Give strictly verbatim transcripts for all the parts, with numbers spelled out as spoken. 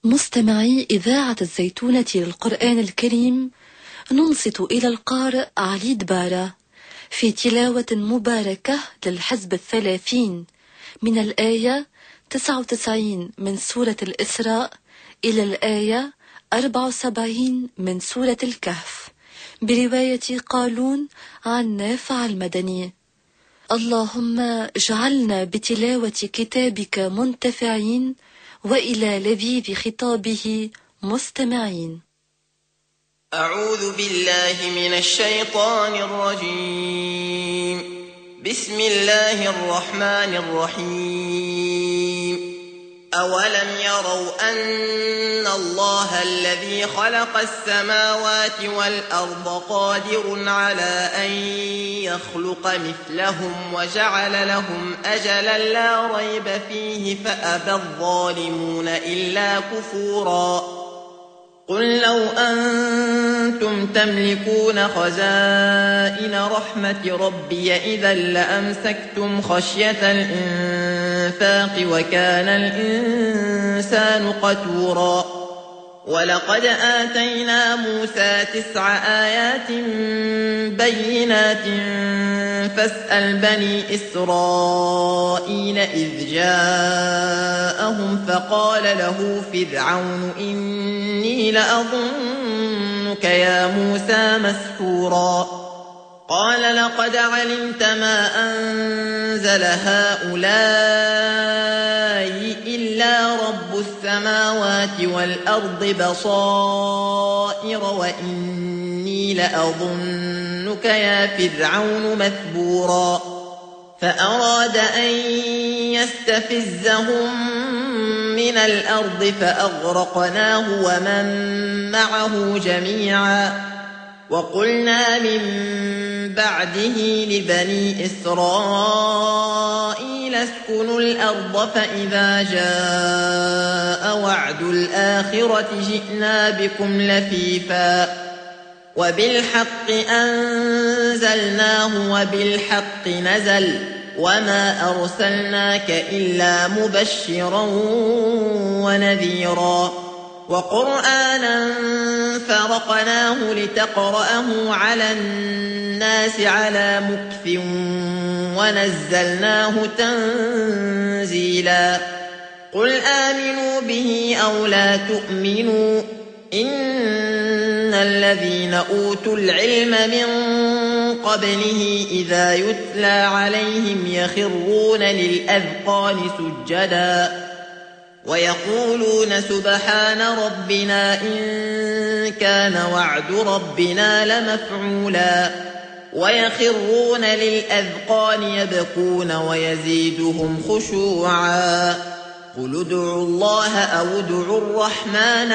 مستمعي إذاعة الزيتونة للقرآن الكريم، ننصت إلى القارئ علي دبارة في تلاوة مباركة للحزب الثلاثين من الآية تسعة وتسعين من سورة الإسراء إلى الآية أربعة وسبعين من سورة الكهف، برواية قالون عن نافع المدني. اللهم اجعلنا بتلاوة كتابك منتفعين، وإلى لذيذ خطابه مستمعين. أعوذ بالله من الشيطان الرجيم. بسم الله الرحمن الرحيم. أولم يروا أن الله الذي خلق السماوات والأرض قادر على أن يخلق مثلهم وجعل لهم أجلا لا ريب فيه فأبى الظالمون إلا كفورا. قل لو أنتم تملكون خزائن رحمة ربي إذا لأمسكتم خشية الإنفاق وكان الإنسان قتورا. ولقد آتينا موسى تسع آيات بينات فاسأل بني إسرائيل إذ جاءهم فقال له فرعون إني لأظنك يا موسى مسحورا. قال لقد علمت ما أنزل هؤلاء إلا رب السماوات والأرض بصائر وإني لأظنك يا فرعون مثبورا. فأراد أن يستفزهم من الأرض فأغرقناه ومن معه جميعا. وقلنا من بعده لبني إسرائيل اسكنوا الأرض فإذا جاء وعد الآخرة جئنا بكم لفيفا. وبالحق أنزلناه وبالحق نزل وما أرسلناك إلا مبشرا ونذيرا. وقرآنا فرقناه لتقرأه على الناس على مكث ونزلناه تنزيلا. قل آمنوا به أو لا تؤمنوا إن الذين أوتوا العلم من قبله إذا يتلى عليهم يخرون للأذقان سجدا ويقولون سبحان ربنا إن كان وعد ربنا لمفعولا. ويخرون للأذقان يبكون ويزيدهم خشوعا. قل ادعوا الله أو ادعوا الرحمن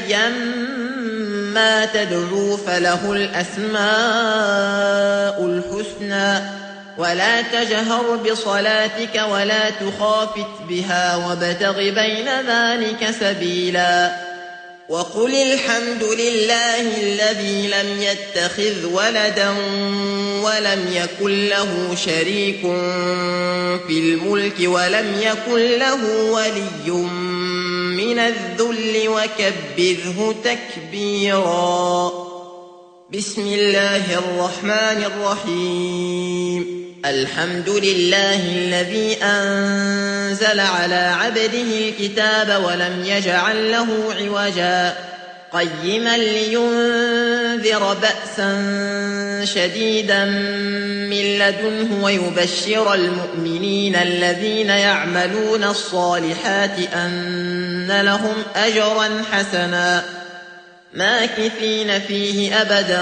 أيما تدعوا فله الأسماء الحسنى. ولا تجهر بصلاتك ولا تخافت بها وابتغ بين ذلك سبيلا. وقل الحمد لله الذي لم يتخذ ولدا ولم يكن له شريك في الملك ولم يكن له ولي من الذل وكبره تكبيرا. بسم الله الرحمن الرحيم. الحمد لله الذي أنزل على عبده الكتاب ولم يجعل له عوجا قيما لينذر بأسا شديدا من لدنه ويبشر المؤمنين الذين يعملون الصالحات أن لهم أجرا حسنا ماكثين فيه أبدا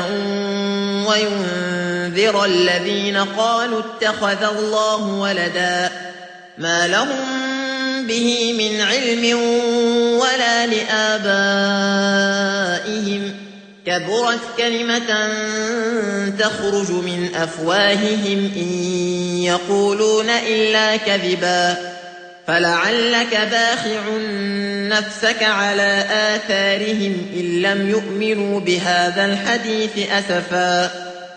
وينذر الذين قالوا اتخذ الله ولدا ما لهم به من علم ولا لآبائهم كبرت كلمة تخرج من أفواههم إن يقولون إلا كذبا. فلعلك باخع نفسك على آثارهم إن لم يؤمنوا بهذا الحديث أسفا.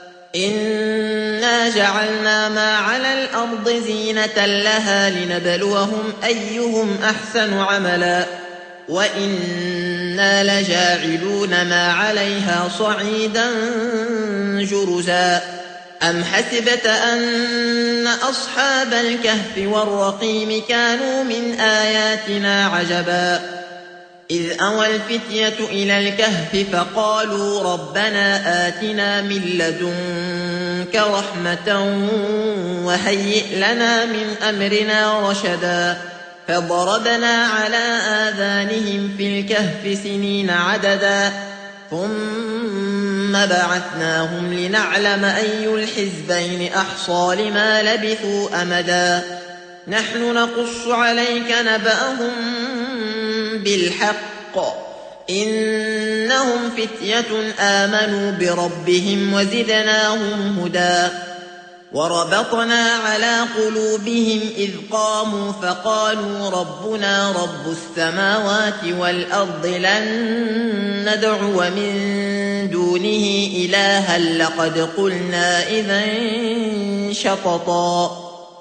إنا جعلنا ما على الأرض زينة لها لنبلوهم أيهم أحسن عملا وإنا لجاعلون ما عليها صعيدا جرزا أم حسبت أن أصحاب الكهف والرقيم كانوا من آياتنا عجبا إذ أوى الفتية إلى الكهف فقالوا ربنا آتنا من لدنك رحمة وهيئ لنا من أمرنا رشدا فضربنا على آذانهم في الكهف سنين عددا ثم بعثناهم لنعلم أي الحزبين أحصى لما لبثوا أمدا نحن نقص عليك نبأهم بالحق إنهم فتية آمنوا بربهم وزدناهم هدى وربطنا على قلوبهم إذ قاموا فقالوا ربنا رب السماوات والأرض لن ندعو من دونه إلها لقد قلنا إذا شططا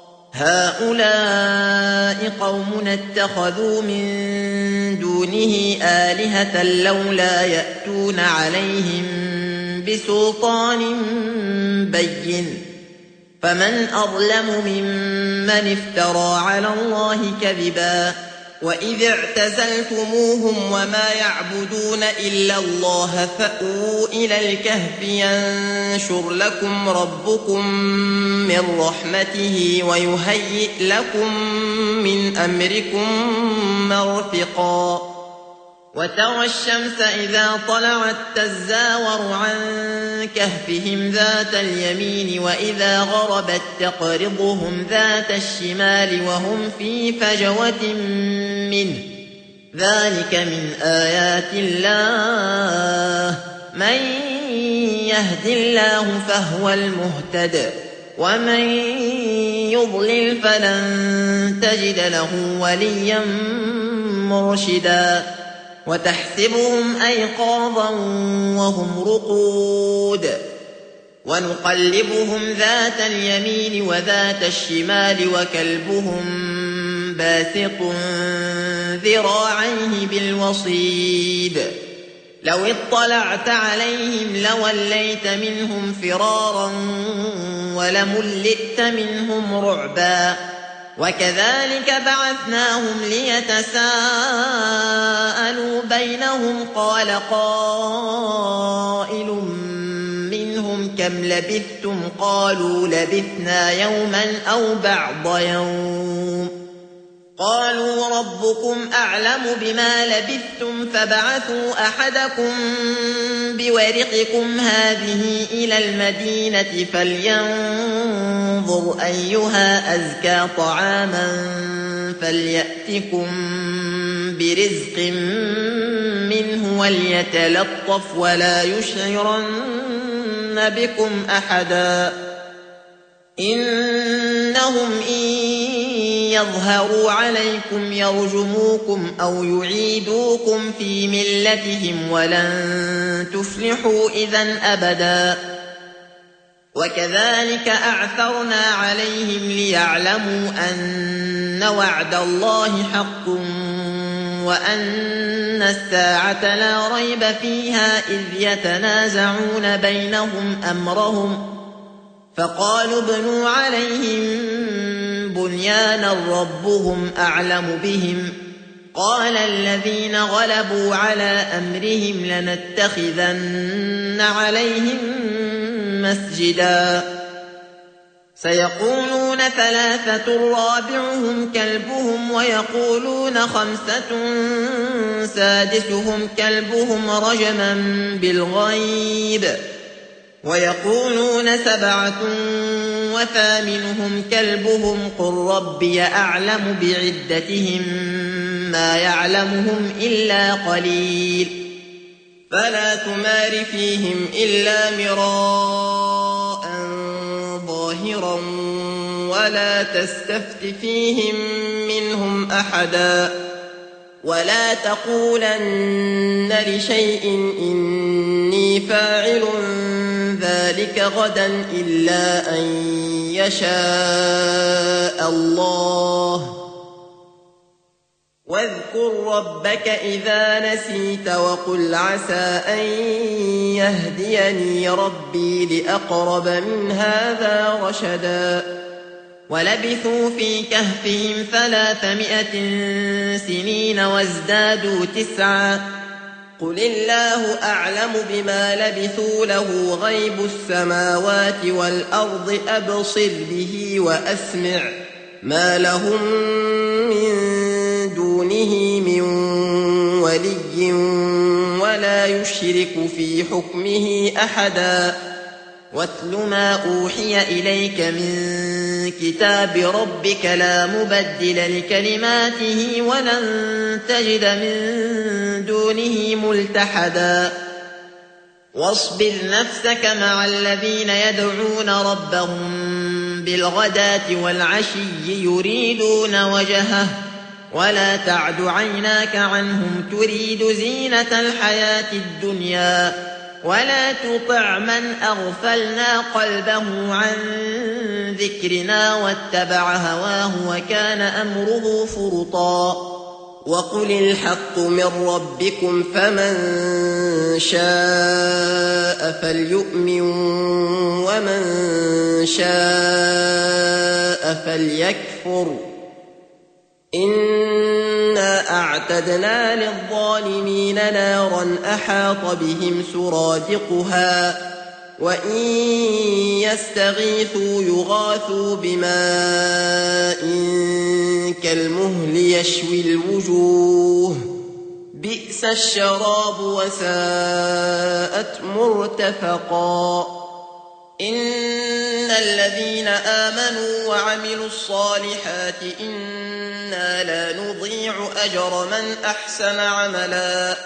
هؤلاء قومنا اتخذوا من دونه آلهة لولا يأتون عليهم بسلطان بين فمن أظلم ممن افترى على الله كذبا وإذ اعتزلتموهم وما يعبدون إلا الله فأووا إلى الكهف ينشر لكم ربكم من رحمته ويهيئ لكم من أمركم مرفقا وترى الشمس إذا طلعت تزاور عن كهفهم ذات اليمين وإذا غربت تقرضهم ذات الشمال وهم في فجوة منه ذلك من آيات الله من يهد الله فهو المهتد ومن يضلل فلن تجد له وليا مرشدا وتحسبهم أيقاظا وهم رقود ونقلبهم ذات اليمين وذات الشمال وكلبهم باسط ذراعيه بالوصيد لو اطلعت عليهم لوليت منهم فرارا ولملئت منهم رعبا وكذلك بعثناهم ليتساءلوا بينهم قال قائل منهم كم لبثتم قالوا لبثنا يوما أو بعض يوم قالوا ربكم أعلم بما لبثتم فابعثوا أحدكم بورقكم هذه إلى المدينة فلينظر أيها أزكى طعاما فليأتكم برزق منه وليتلطف ولا يشعرن بكم أحدا إنهم إن يظهروا عليكم يرجموكم أو يعيدوكم في ملتهم ولن تفلحوا إذا أبدا وكذلك أعثرنا عليهم ليعلموا أن وعد الله حق وأن الساعة لا ريب فيها إذ يتنازعون بينهم أمرهم فقالوا ابنوا عليهم بنيانا ربهم أعلم بهم قال الذين غلبوا على أمرهم لنتخذن عليهم مسجدا سيقولون ثلاثة رابعهم كلبهم ويقولون خمسة سادسهم كلبهم رجما بالغيب ويقولون سبعة وثامنهم كلبهم قل ربي أعلم بعدتهم ما يعلمهم إلا قليل فلا تمار فيهم إلا مراء ظاهرا ولا تستفت فيهم منهم أحدا ولا تقولن لشيء إني فاعل ذلك غدا إلا أن يشاء الله واذكر ربك إذا نسيت وقل عسى أن يهديني ربي لأقرب من هذا رشدا ولبثوا في كهفهم ثلاثمائة سنين وازدادوا تسعا قل الله أعلم بما لبثوا له غيب السماوات والأرض أبصر به وأسمع ما لهم من دونه من ولي ولا يشرك في حكمه أحدا واتل ما أوحي إليك من كتاب ربك لا مبدل لكلماته ولن تجد من دونه ملتحدا واصبر نفسك مع الذين يدعون ربهم بالغداة والعشي يريدون وجهه ولا تعد عيناك عنهم تريد زينة الحياة الدنيا ولا تطع من أغفلنا قلبه عن ذكرنا واتبع هواه وكان أمره فرطا وقل الحق من ربكم فمن شاء فليؤمن ومن شاء فليكفر إنا أعتدنا للظالمين نارا أحاط بهم سرادقها وإن يستغيثوا يغاثوا بماء كالمهل يشوي الوجوه بئس الشراب وساءت مرتفقا إن الذين آمنوا وعملوا الصالحات إنا لا نضيع أجر من أحسن عملا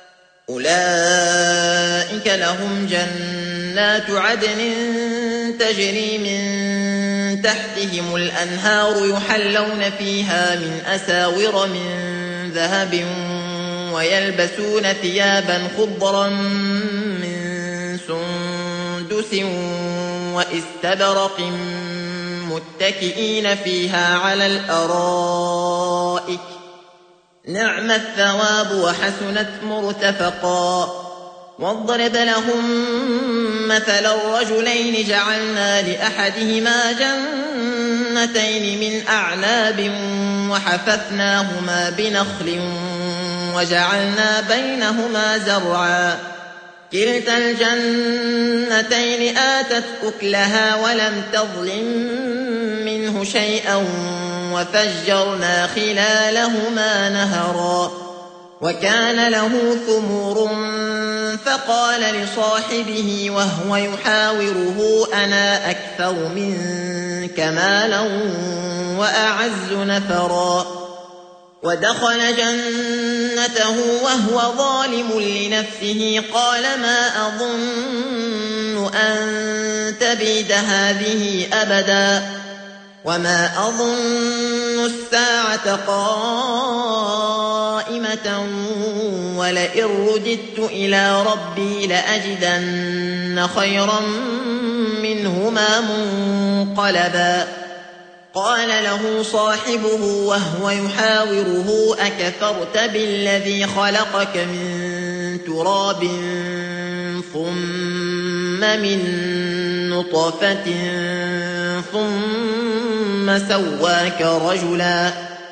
أولئك لهم جنات عدن تجري من تحتهم الأنهار يحلون فيها من أساور من ذهب ويلبسون ثيابا خضرا من سندس واستبرق متكئين فيها على الأرائك نعم الثواب وحسنت مرتفقا واضرب لهم مثلا الرجلين جعلنا لأحدهما جنتين من أعناب وحففناهما بنخل وجعلنا بينهما زرعا كلتا الجنتين آتت أكلها ولم تظلم منه شيئا وفجرنا خلالهما نهرا وكان له ثمور فقال لصاحبه وهو يحاوره أنا أكثر منك مالا وأعز نفرا ودخل جنته وهو ظالم لنفسه قال ما أظن أن تبيد هذه أبدا وما أظن الساعة قائمة ولئن رددت إلى ربي لأجدن خيرا منهما منقلبا قال له صاحبه وهو يحاوره أكفرت بالذي خلقك من تراب ثم من نطفة ثم سواك رجلا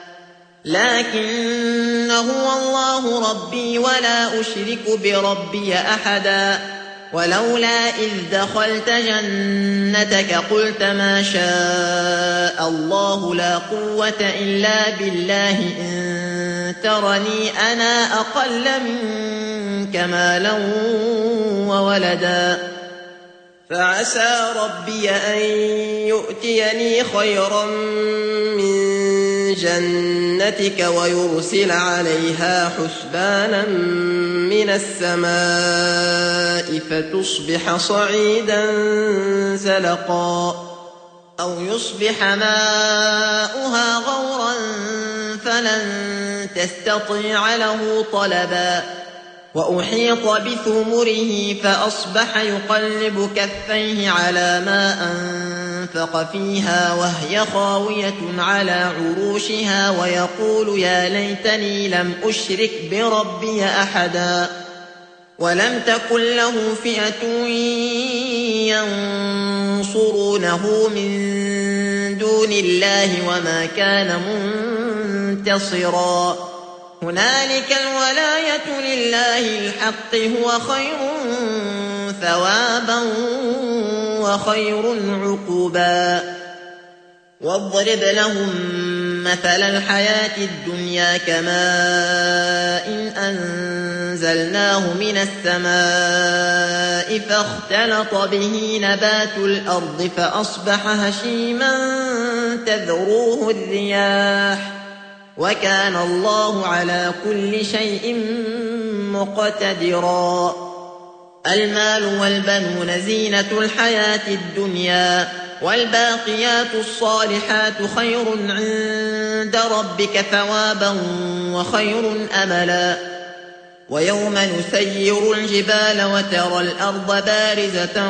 لكن هو الله ربي ولا أشرك بربي أحدا ولولا إذ دخلت جنتك قلت ما شاء الله لا قوة إلا بالله إن ترني أنا أقل منك مالا وولدا فعسى ربي أن يؤتيني خيرا من جنتك ويرسل عليها حسبانا من السماء فتصبح صعيدا زلقا أو يصبح ماؤها غورا فلن تستطيع له طلبا وأحيط بثمره فأصبح يقلب كفيه على ما أنفق فيها وهي خاوية على عروشها ويقول يا ليتني لم أشرك بربي أحدا ولم تكن له فئة ينصرونه من دون الله وما كان منتصرا هنالك الولاية لله الحق هو خير ثوابا وخير عقبا واضرب لهم مثل الحياة الدنيا كماء إن أنزلناه من السماء فاختلط به نبات الأرض فأصبح هشيما تذروه الرياح وكان الله على كل شيء مقتدرا المال والبنون زينة الحياة الدنيا والباقيات الصالحات خير عند ربك ثوابا وخير أملا ويوم نسير الجبال وترى الأرض بارزة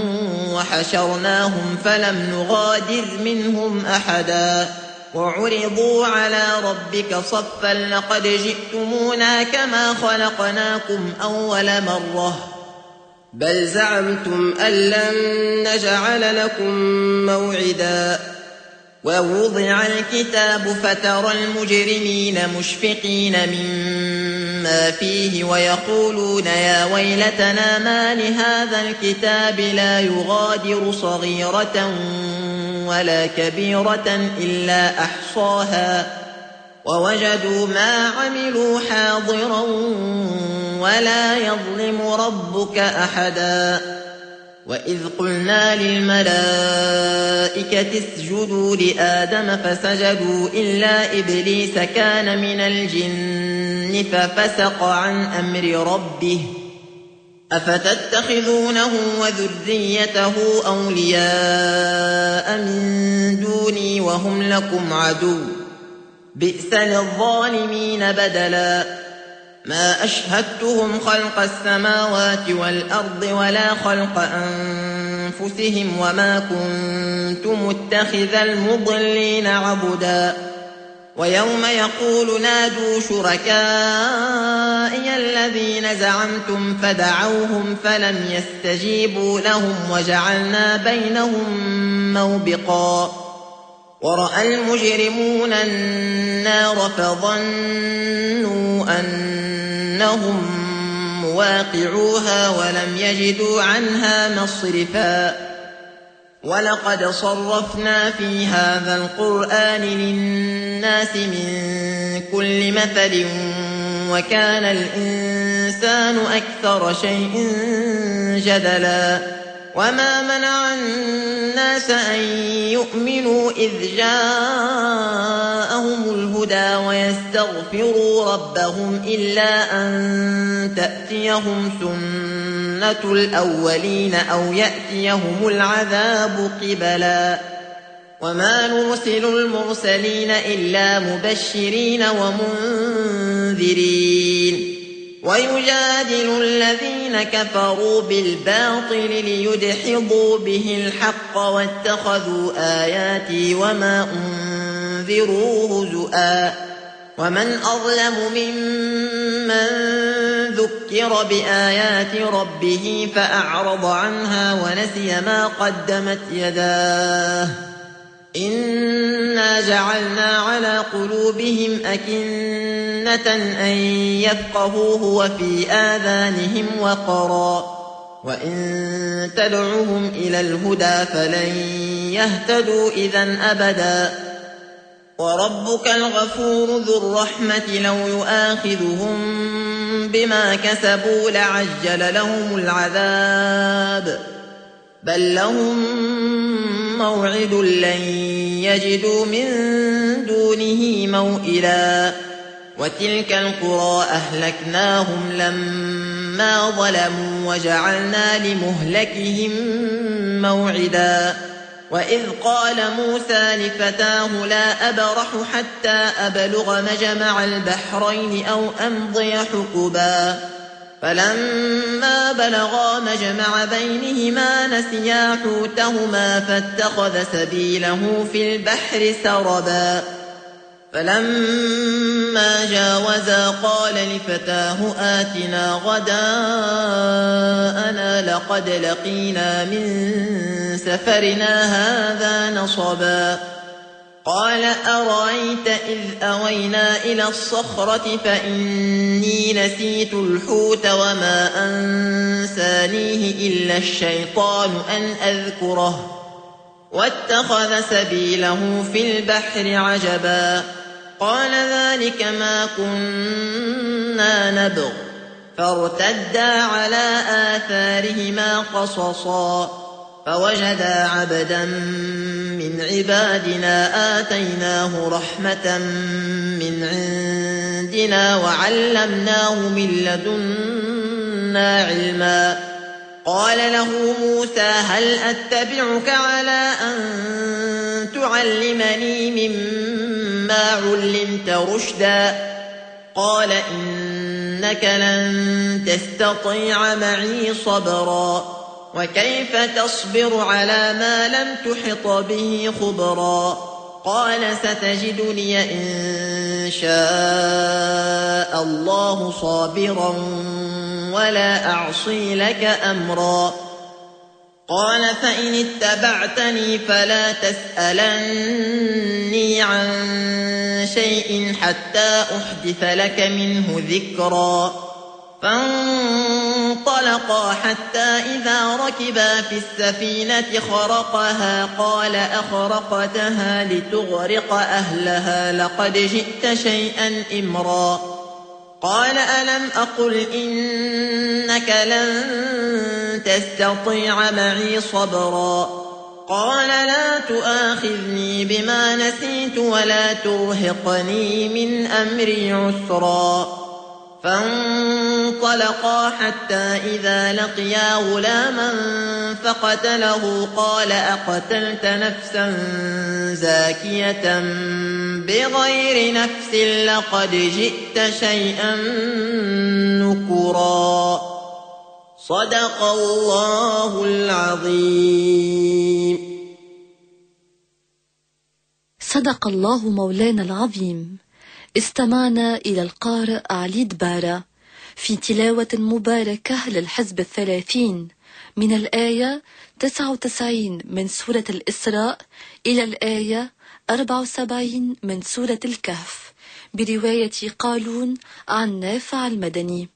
وحشرناهم فلم نغادر منهم أحدا وعرضوا على ربك صفا لقد جئتمونا كما خلقناكم أول مرة بل زعمتم أن لن نجعل لكم موعدا ووضع الكتاب فترى المجرمين مشفقين مما فيه ويقولون يا ويلتنا ما لهذا الكتاب لا يغادر صغيرة ولا كبيرة إلا أحصاها ووجدوا ما عملوا حاضرا ولا يظلم ربك أحدا وإذ قلنا للملائكة اسجدوا لآدم فسجدوا إلا إبليس كان من الجن ففسق عن أمر ربه أفتتخذونه وذريته أولياء من دوني وهم لكم عدو بئس للظالمين بدلا ما أشهدتهم خلق السماوات والأرض ولا خلق أنفسهم وما كنت متخذ المضلين عبدا ويوم يقول نادوا شركائي الذين زعمتم فدعوهم فلم يستجيبوا لهم وجعلنا بينهم موبقا ورأى المجرمون النار فظنوا أنهم مواقعوها ولم يجدوا عنها مصرفا ولقد صرفنا في هذا القرآن للناس من كل مثل وكان الإنسان أكثر شيء جدلا وما منع الناس أن يؤمنوا إذ جاءهم الهدى ويستغفروا ربهم إلا أن تأتيهم سنة الأولين أو يأتيهم العذاب قبلا وما نرسل المرسلين إلا مبشرين ومنذرين ويجادل الذين كفروا بالباطل ليدحضوا به الحق واتخذوا آياتي وما أنذروا هزؤا ومن أظلم ممن ذكر بآيات ربه فأعرض عنها ونسي ما قدمت يداه إنا جعلنا على قلوبهم أكنة أن يفقهوه وفي آذانهم وقرا وإن تدعوهم إلى الهدى فلن يهتدوا إذا أبدا وربك الغفور ذو الرحمة لو يؤاخذهم بما كسبوا لعجل لهم العذاب بل لهم موعد لن يجدوا من دونه موئلا وتلك القرى أهلكناهم لما ظلموا وجعلنا لمهلكهم موعدا وإذ قال موسى لفتاه لا أبرح حتى أبلغ مجمع البحرين أو أمضي حقبا فلما بلغا مجمع بينهما نسيا حوتهما فاتخذ سبيله في البحر سربا فلما جاوزا قال لفتاه آتنا غداءنا لقد لقينا من سفرنا هذا نصبا قال أرأيت إذ أوينا إلى الصخرة فإني نسيت الحوت وما أنسانيه إلا الشيطان أن أذكره واتخذ سبيله في البحر عجبا قال ذلك ما كنا نبغ فارتدا على آثارهما قصصا فوجدا عبدا من عبادنا آتيناه رحمة من عندنا وعلمناه من لدنا علما قال له موسى هل أتبعك على أن تعلمني مما علمت رشدا قال إنك لن تستطيع معي صبرا وكيف تصبر على ما لم تحط به خبرا قال ستجدني إن شاء الله صابرا ولا أعصي لك أمرا قال فإن اتبعتني فلا تسألني عن شيء حتى أحدث لك منه ذكرا فانطلقا حتى إذا ركبا في السفينة خرقها قال أخرقتها لتغرق أهلها لقد جئت شيئا إمرا قال ألم أقل إنك لن تستطيع معي صبرا قال لا تؤاخذني بما نسيت ولا ترهقني من أمري عسرا فانطلقا حتى إذا لقيا غلاما فقتله قال أقتلت نفسا زاكية بغير نفس لقد جئت شيئا نكرا صدق الله العظيم. صدق الله مولانا العظيم. استمعنا إلى القارئ علي دبارة في تلاوة مباركة للحزب الثلاثين من الآية تسعة وتسعين من سورة الإسراء إلى الآية أربعة وسبعين من سورة الكهف برواية قالون عن نافع المدني.